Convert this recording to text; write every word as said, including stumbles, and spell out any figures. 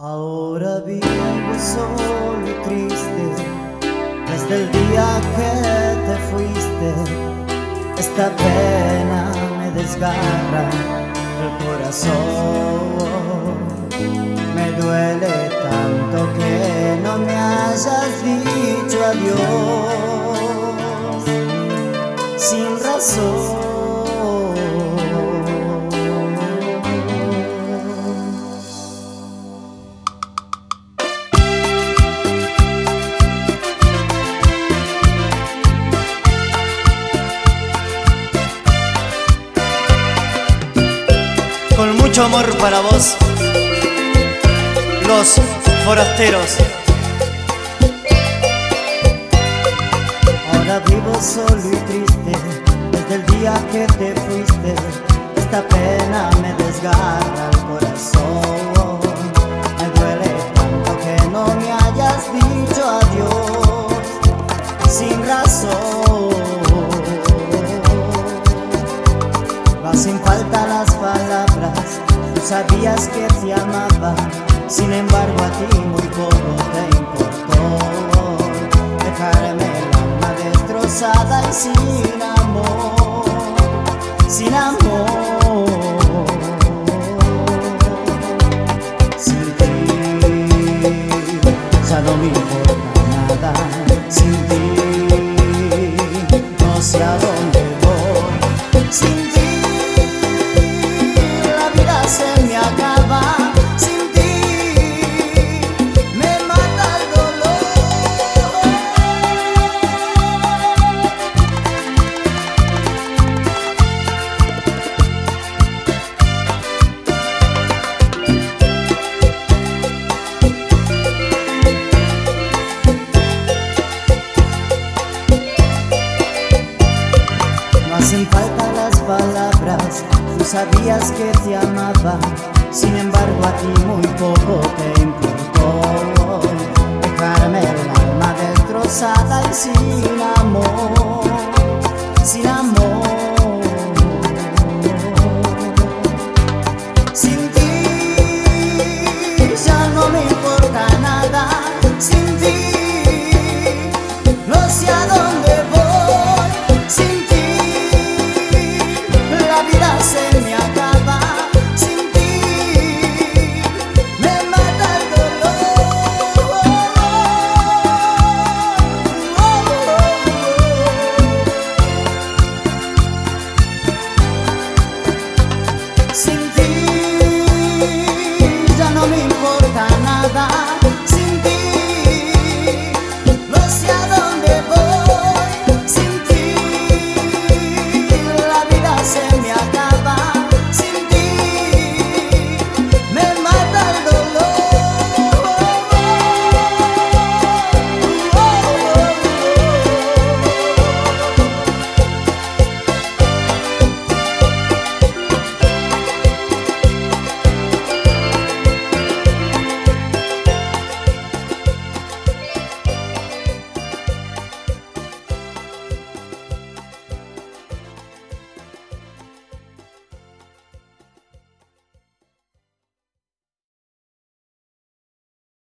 Ahora vivo solo y triste, desde el día que te fuiste. Esta pena me desgarra el corazón. Me duele tanto que no me hayas dicho adiós sin razón. Con mucho amor para vos, Los Forasteros. Ahora vivo solo y triste, desde el día que te fuiste. Esta pena me desgarra el corazón. Me duele tanto que no me hayas dicho adiós sin razón. No hacen falta las palabras, tú sabías que te amaba. Sin embargo a ti muy poco te importó dejarme el alma destrozada y sin amor, sin amor. Sin ti ya no me importa nada, sin ti no sé a dónde voy. Sin ti la vida se me acaba. No hacen falta las palabras, tú sabías que te amaba. Sin embargo a ti muy poco te importó dejarme el alma destrozada y sin amor, sin amor. Sin ti ya no me importa nada, sin ti no sé a dónde voy. Sin ti la vida se me acaba, sin ti me mata el dolor. Sin ti ya no me importa nada.